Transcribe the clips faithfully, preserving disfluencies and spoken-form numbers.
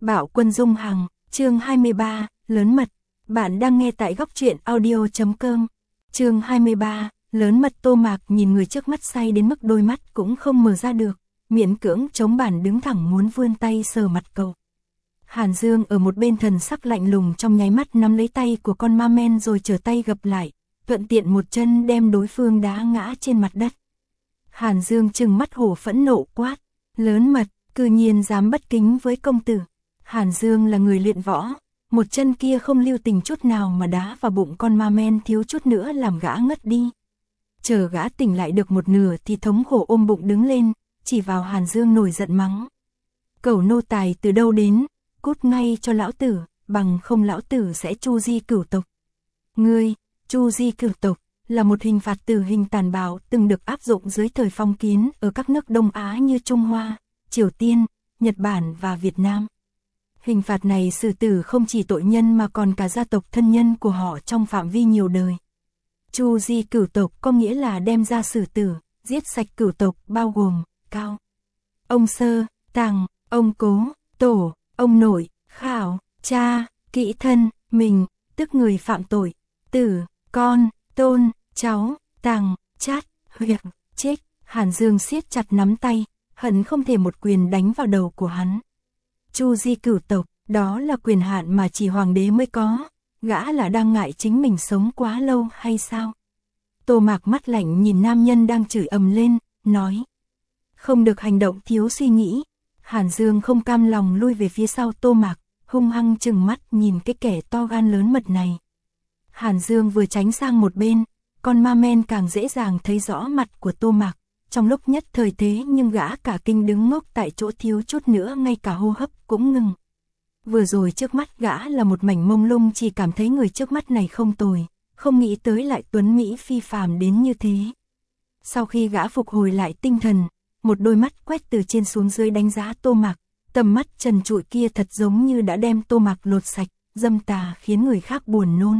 Bạo Quân Dung Hằng, chương hai mươi ba, lớn mật. Bạn đang nghe tại góc truyện audio chấm com. Chương hai mươi ba, lớn mật. Tô Mạc nhìn người trước mắt say đến mức đôi mắt cũng không mở ra được, miễn cưỡng chống bản đứng thẳng muốn vươn tay sờ mặt cậu. Hàn Dương ở một bên thần sắc lạnh lùng trong nháy mắt nắm lấy tay của con ma men rồi trở tay gập lại, thuận tiện một chân đem đối phương đá ngã trên mặt đất. Hàn Dương trừng mắt hổ phẫn nộ quát, lớn mật, cư nhiên dám bất kính với công tử. Hàn Dương là người luyện võ, một chân kia không lưu tình chút nào mà đá vào bụng con ma men thiếu chút nữa làm gã ngất đi. Chờ gã tỉnh lại được một nửa thì thống khổ ôm bụng đứng lên, chỉ vào Hàn Dương nổi giận mắng. Cẩu nô tài từ đâu đến, cút ngay cho lão tử, bằng không lão tử sẽ chu di cửu tộc. Ngươi, chu di cửu tộc, là một hình phạt tử hình tàn bạo từng được áp dụng dưới thời phong kiến ở các nước Đông Á như Trung Hoa, Triều Tiên, Nhật Bản và Việt Nam. Hình phạt này xử tử không chỉ tội nhân mà còn cả gia tộc thân nhân của họ trong phạm vi nhiều đời. Chu di cửu tộc có nghĩa là đem ra xử tử, giết sạch cửu tộc bao gồm Cao, ông Sơ, Tàng, ông Cố, Tổ, ông Nội, Khảo, Cha, Kỹ Thân, mình, tức người phạm tội, tử, con, tôn, cháu, Tàng, Chát, Huyệt, Chết. Hàn Dương siết chặt nắm tay, hận không thể một quyền đánh vào đầu của hắn. Chu di cửu tộc, đó là quyền hạn mà chỉ hoàng đế mới có, gã là đang ngại chính mình sống quá lâu hay sao? Tô Mạc mắt lạnh nhìn nam nhân đang chửi ầm lên, nói. Không được hành động thiếu suy nghĩ. Hàn Dương không cam lòng lui về phía sau Tô Mạc, hung hăng chừng mắt nhìn cái kẻ to gan lớn mật này. Hàn Dương vừa tránh sang một bên, con ma men càng dễ dàng thấy rõ mặt của Tô Mạc. Trong lúc nhất thời thế nhưng gã cả kinh đứng ngốc tại chỗ thiếu chút nữa ngay cả hô hấp cũng ngừng. Vừa rồi trước mắt gã là một mảnh mông lung, chỉ cảm thấy người trước mắt này không tồi, không nghĩ tới lại tuấn mỹ phi phàm đến như thế. Sau khi gã phục hồi lại tinh thần, một đôi mắt quét từ trên xuống dưới đánh giá Tô Mạc, tầm mắt trần trụi kia thật giống như đã đem Tô Mạc lột sạch, dâm tà khiến người khác buồn nôn.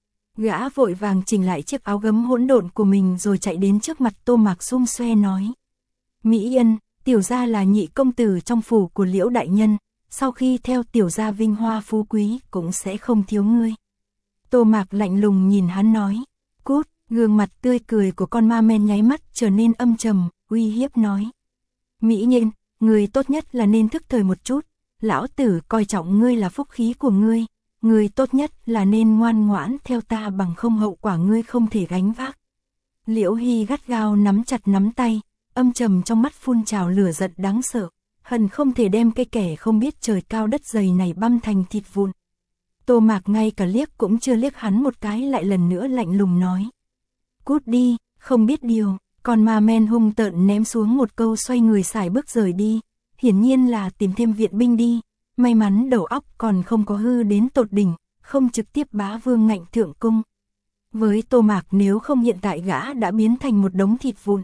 Gã vội vàng chỉnh lại chiếc áo gấm hỗn độn của mình rồi chạy đến trước mặt Tô Mạc xum xoe nói. Mỹ Yên, tiểu gia là nhị công tử trong phủ của Liễu đại nhân, sau khi theo tiểu gia vinh hoa phú quý cũng sẽ không thiếu ngươi. Tô Mạc lạnh lùng nhìn hắn nói. Cút, gương mặt tươi cười của con ma men nháy mắt trở nên âm trầm, uy hiếp nói. Mỹ Yên, ngươi tốt nhất là nên thức thời một chút, lão tử coi trọng ngươi là phúc khí của ngươi. Ngươi tốt nhất là nên ngoan ngoãn theo ta, bằng không hậu quả ngươi không thể gánh vác. Liễu Hy gắt gao nắm chặt nắm tay, âm trầm trong mắt phun trào lửa giận đáng sợ, hận không thể đem cái kẻ không biết trời cao đất dày này băm thành thịt vụn. Tô Mạc ngay cả liếc cũng chưa liếc hắn một cái lại lần nữa lạnh lùng nói. Cút đi, không biết điều. Còn ma men hung tợn ném xuống một câu xoay người xài bước rời đi, hiển nhiên là tìm thêm viện binh đi. May mắn đầu óc còn không có hư đến tột đỉnh, không trực tiếp bá vương ngạnh thượng cung. Với Tô Mạc nếu không hiện tại gã đã biến thành một đống thịt vụn.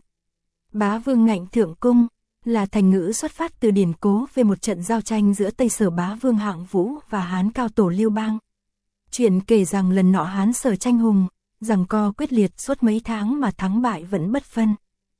Bá vương ngạnh thượng cung là thành ngữ xuất phát từ điển cố về một trận giao tranh giữa Tây Sở bá vương Hạng Vũ và Hán cao tổ Lưu Bang. Chuyện kể rằng lần nọ Hán Sở tranh hùng, giằng co quyết liệt suốt mấy tháng mà thắng bại vẫn bất phân.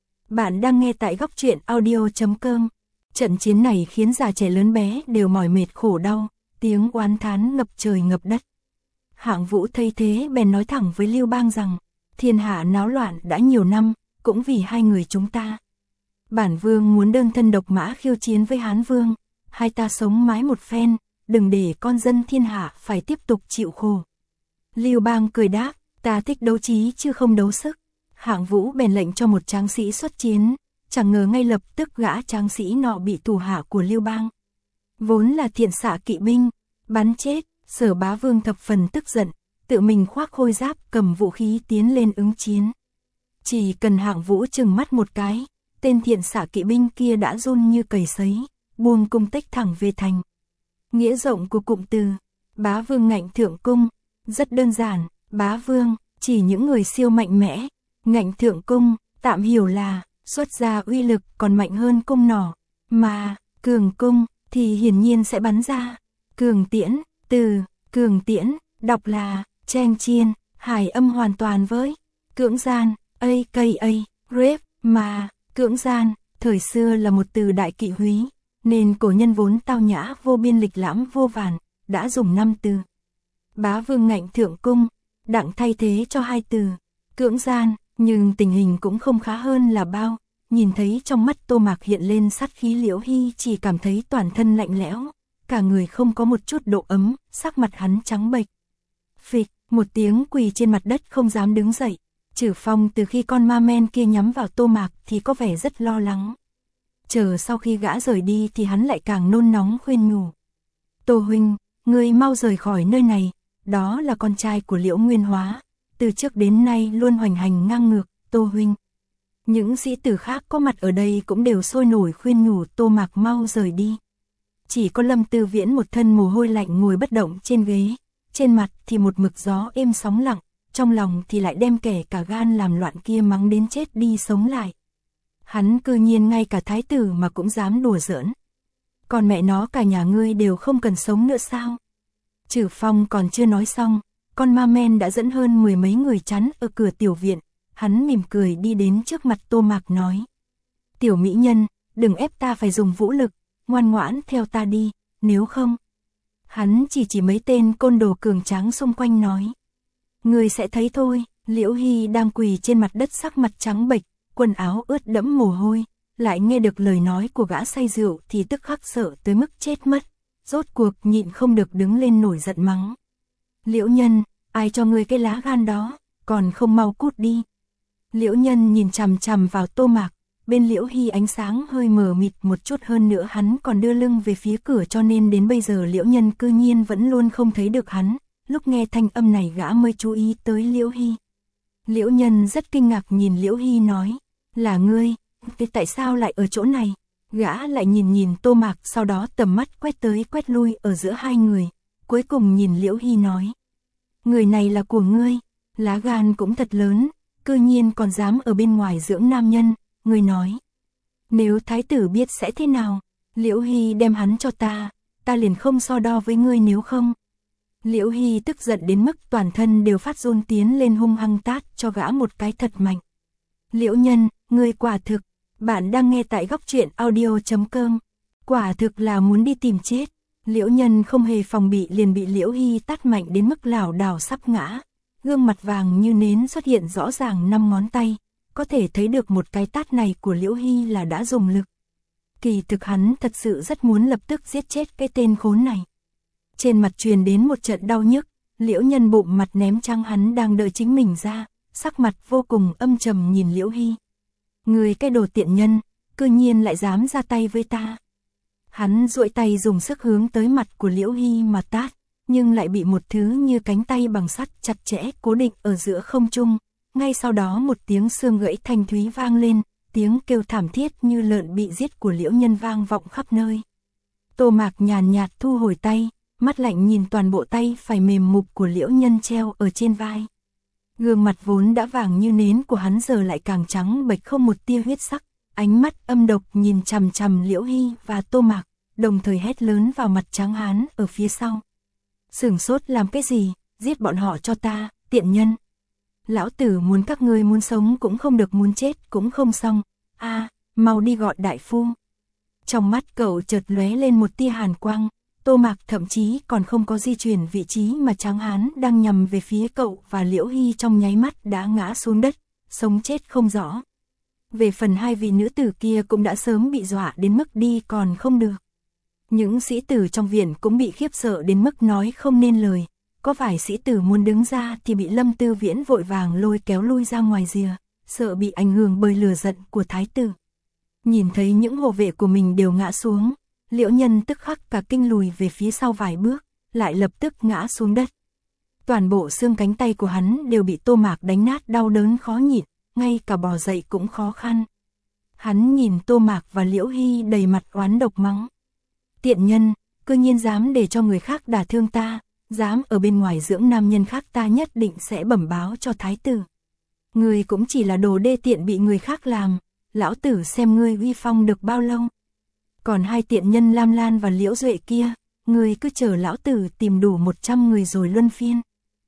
Bạn đang nghe tại góc truyện audio chấm com. Trận chiến này khiến già trẻ lớn bé đều mỏi mệt khổ đau, tiếng oán thán ngập trời ngập đất. Hạng Vũ thấy thế bèn nói thẳng với Lưu Bang rằng, thiên hạ náo loạn đã nhiều năm, cũng vì hai người chúng ta. Bản vương muốn đơn thân độc mã khiêu chiến với Hán vương, hai ta sống mái một phen, đừng để con dân thiên hạ phải tiếp tục chịu khổ. Lưu Bang cười đáp, ta thích đấu trí chứ không đấu sức. Hạng Vũ bèn lệnh cho một tráng sĩ xuất chiến. Chẳng ngờ ngay lập tức gã tráng sĩ nọ bị thủ hạ của Lưu Bang, vốn là thiện xạ kỵ binh, bắn chết. Sở bá vương thập phần tức giận, tự mình khoác khôi giáp cầm vũ khí tiến lên ứng chiến. Chỉ cần Hạng Vũ chừng mắt một cái, tên thiện xạ kỵ binh kia đã run như cầy sấy, buông cung tích thẳng về thành. Nghĩa rộng của cụm từ bá vương ngạnh thượng cung rất đơn giản, bá vương chỉ những người siêu mạnh mẽ, ngạnh thượng cung tạm hiểu là xuất ra uy lực còn mạnh hơn cung nỏ, mà cường cung thì hiển nhiên sẽ bắn ra cường tiễn. Từ cường tiễn đọc là chen chiên, hải âm hoàn toàn với cưỡng gian, a k a rape, mà cưỡng gian thời xưa là một từ đại kỵ húy, nên cổ nhân vốn tao nhã vô biên lịch lãm vô vàn, đã dùng năm từ. Bá vương ngạnh thượng cung, đặng thay thế cho hai từ, cưỡng gian, nhưng tình hình cũng không khá hơn là bao. Nhìn thấy trong mắt Tô Mạc hiện lên sát khí, Liễu Hy chỉ cảm thấy toàn thân lạnh lẽo, cả người không có một chút độ ấm, sắc mặt hắn trắng bệch. Phịch, một tiếng quỳ trên mặt đất không dám đứng dậy. Trử Phong từ khi con ma men kia nhắm vào Tô Mạc thì có vẻ rất lo lắng. Chờ sau khi gã rời đi thì hắn lại càng nôn nóng khuyên nhủ. Tô huynh, ngươi mau rời khỏi nơi này, đó là con trai của Liễu Nguyên Hóa, từ trước đến nay luôn hoành hành ngang ngược, Tô huynh. Những sĩ tử khác có mặt ở đây cũng đều sôi nổi khuyên nhủ Tô Mạc mau rời đi. Chỉ có Lâm Tư Viễn một thân mồ hôi lạnh ngồi bất động trên ghế, trên mặt thì một mực gió êm sóng lặng, trong lòng thì lại đem kẻ cả gan làm loạn kia mắng đến chết đi sống lại. Hắn cư nhiên ngay cả thái tử mà cũng dám đùa giỡn. Còn mẹ nó cả nhà ngươi đều không cần sống nữa sao? Trử Phong còn chưa nói xong, con ma men đã dẫn hơn mười mấy người chắn ở cửa tiểu viện. Hắn mỉm cười đi đến trước mặt Tô Mạc nói. Tiểu mỹ nhân, đừng ép ta phải dùng vũ lực, ngoan ngoãn theo ta đi, nếu không. Hắn chỉ chỉ mấy tên côn đồ cường tráng xung quanh nói. Người sẽ thấy thôi. Liễu Hy đang quỳ trên mặt đất sắc mặt trắng bệch, quần áo ướt đẫm mồ hôi, lại nghe được lời nói của gã say rượu thì tức khắc sợ tới mức chết mất, rốt cuộc nhịn không được đứng lên nổi giận mắng. Liễu nhân, ai cho ngươi cái lá gan đó, còn không mau cút đi. Liễu nhân nhìn chằm chằm vào Tô Mạc, bên Liễu Hy ánh sáng hơi mờ mịt một chút, hơn nữa hắn còn đưa lưng về phía cửa cho nên đến bây giờ Liễu nhân cư nhiên vẫn luôn không thấy được hắn. Lúc nghe thanh âm này gã mới chú ý tới Liễu Hy. Liễu nhân rất kinh ngạc nhìn Liễu Hy nói, là ngươi, thế tại sao lại ở chỗ này? Gã lại nhìn nhìn Tô Mạc, sau đó tầm mắt quét tới quét lui ở giữa hai người, cuối cùng nhìn Liễu Hy nói, người này là của ngươi, lá gan cũng thật lớn, cư nhiên còn dám ở bên ngoài dưỡng nam nhân, ngươi nói. Nếu thái tử biết sẽ thế nào? Liễu Hy đem hắn cho ta, ta liền không so đo với ngươi nếu không. Liễu Hy tức giận đến mức toàn thân đều phát run, tiến lên hung hăng tát cho gã một cái thật mạnh. Liễu nhân, ngươi quả thực, bạn đang nghe tại góc truyện audio chấm com, quả thực là muốn đi tìm chết. Liễu nhân không hề phòng bị liền bị Liễu Hy tát mạnh đến mức lảo đảo sắp ngã. Gương mặt vàng như nến xuất hiện rõ ràng năm ngón tay, có thể thấy được một cái tát này của Liễu Hy là đã dùng lực. Kỳ thực hắn thật sự rất muốn lập tức giết chết cái tên khốn này. Trên mặt truyền đến một trận đau nhức, Liễu nhân bụng mặt ném trắng hắn đang đợi chính mình ra, sắc mặt vô cùng âm trầm nhìn Liễu Hy. Người cái đồ tiện nhân, cư nhiên lại dám ra tay với ta. Hắn duỗi tay dùng sức hướng tới mặt của Liễu Hy mà tát, nhưng lại bị một thứ như cánh tay bằng sắt chặt chẽ cố định ở giữa không trung. Ngay sau đó một tiếng xương gãy thanh thúy vang lên, tiếng kêu thảm thiết như lợn bị giết của Liễu nhân vang vọng khắp nơi. Tô Mạc nhàn nhạt thu hồi tay, mắt lạnh nhìn toàn bộ tay phải mềm mục của Liễu nhân treo ở trên vai. Gương mặt vốn đã vàng như nến của hắn giờ lại càng trắng bệch không một tia huyết sắc, ánh mắt âm độc nhìn chằm chằm Liễu Hy và Tô Mạc, đồng thời hét lớn vào mặt trắng hán ở phía sau. Sửng sốt làm cái gì, giết bọn họ cho ta, tiện nhân. Lão tử muốn các ngươi muốn sống cũng không được, muốn chết cũng không xong, a à, mau đi gọi đại phu. Trong mắt cậu chợt lóe lên một tia hàn quang. Tô Mạc thậm chí còn không có di chuyển vị trí mà tráng hán đang nhằm về phía cậu và Liễu Hy, trong nháy mắt đã ngã xuống đất, sống chết không rõ. Về phần hai vị nữ tử kia cũng đã sớm bị dọa đến mức đi còn không được. Những sĩ tử trong viện cũng bị khiếp sợ đến mức nói không nên lời, có vài sĩ tử muốn đứng ra thì bị Lâm Tư Viễn vội vàng lôi kéo lui ra ngoài rìa, sợ bị ảnh hưởng bởi lửa giận của thái tử. Nhìn thấy những hộ vệ của mình đều ngã xuống, Liễu nhân tức khắc cả kinh lùi về phía sau vài bước, lại lập tức ngã xuống đất. Toàn bộ xương cánh tay của hắn đều bị Tô Mạc đánh nát, đau đớn khó nhịn, ngay cả bò dậy cũng khó khăn. Hắn nhìn Tô Mạc và Liễu Hy đầy mặt oán độc mắng. Tiện nhân, cư nhiên dám để cho người khác đả thương ta, dám ở bên ngoài dưỡng nam nhân khác, ta nhất định sẽ bẩm báo cho thái tử. Ngươi cũng chỉ là đồ đê tiện bị người khác làm, lão tử xem ngươi uy phong được bao lâu. Còn hai tiện nhân Lam Lan và Liễu Duệ kia, ngươi cứ chờ lão tử tìm đủ một trăm người rồi luân phiên.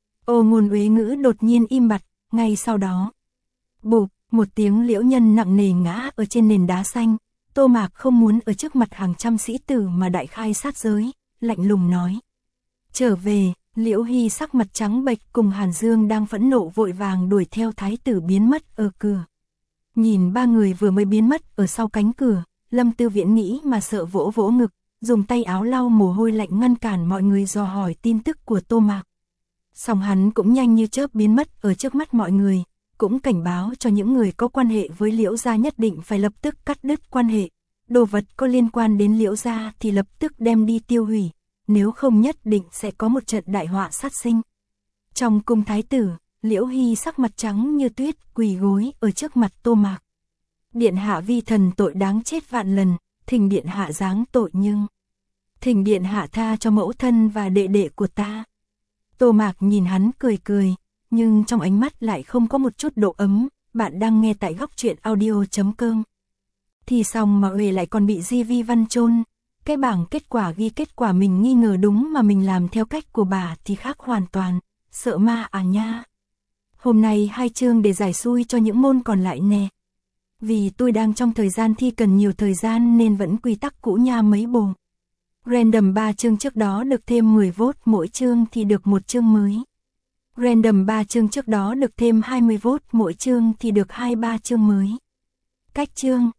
Ô ngôn uế ngữ đột nhiên im bặt, ngay sau đó. Bụp, một tiếng Liễu nhân nặng nề ngã ở trên nền đá xanh, Tô Tô Mạc không muốn ở trước mặt hàng trăm sĩ tử mà đại khai sát giới, lạnh lùng nói. Trở về, Liễu Hy sắc mặt trắng bệch cùng Hàn Dương đang phẫn nộ vội vàng đuổi theo thái tử biến mất ở cửa. Nhìn ba người vừa mới biến mất ở sau cánh cửa, Lâm Tư Viễn nghĩ mà sợ vỗ vỗ ngực, dùng tay áo lau mồ hôi lạnh ngăn cản mọi người dò hỏi tin tức của Tô Mạc. Song hắn cũng nhanh như chớp biến mất ở trước mắt mọi người, cũng cảnh báo cho những người có quan hệ với Liễu gia nhất định phải lập tức cắt đứt quan hệ. Đồ vật có liên quan đến Liễu gia thì lập tức đem đi tiêu hủy, nếu không nhất định sẽ có một trận đại họa sát sinh. Trong cung thái tử, Liễu Hy sắc mặt trắng như tuyết quỳ gối ở trước mặt Tô Mạc. Điện hạ vi thần tội đáng chết vạn lần, thỉnh điện hạ giáng tội nhưng thỉnh điện hạ tha cho mẫu thân và đệ đệ của ta. Tô Mạc nhìn hắn cười cười, nhưng trong ánh mắt lại không có một chút độ ấm. Bạn đang nghe tại góc truyện audio chấm com. Thì xong mà Uề lại còn bị Di Vi Văn trôn. Cái bảng kết quả ghi kết quả mình nghi ngờ đúng mà mình làm theo cách của bà thì khác hoàn toàn. Sợ ma à nha. Hôm nay hai chương để giải xui cho những môn còn lại nè. Vì tôi đang trong thời gian thi cần nhiều thời gian nên vẫn quy tắc cũ nha mấy bồ. Random ba chương trước đó được thêm mười vote mỗi chương thì được một chương mới. Random ba chương trước đó được thêm hai mươi vote mỗi chương thì được hai mươi ba chương mới. Cách chương